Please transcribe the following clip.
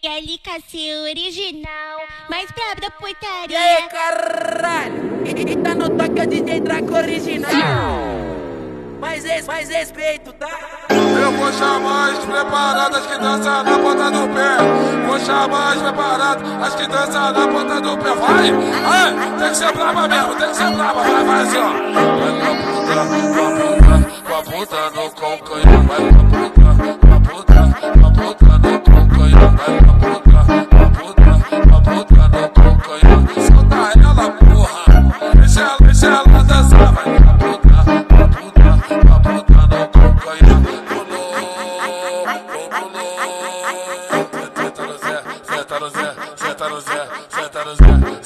LKC original, mais brabo da E putaria. aí, caralho? E tá no toque, é o DJ Draco original. Mais respeito, tá? Eu vou chamar as preparadas que dançam na ponta do pé. Vou chamar as preparadas, as que dançam na ponta do pé. Vai! Vai! Tem que ser brava mesmo, tem que ser brava. Vai assim, ó. Vai com a bunda no calcanhar. Vai com a bunda no calcanhar. Vai com a bunda no calcanhar. Solta ela, porra. Deixa ela dançar. Vai com a bunda no calcanhar. Senta no Zé, senta no Zé, senta no Zé, senta no Zé.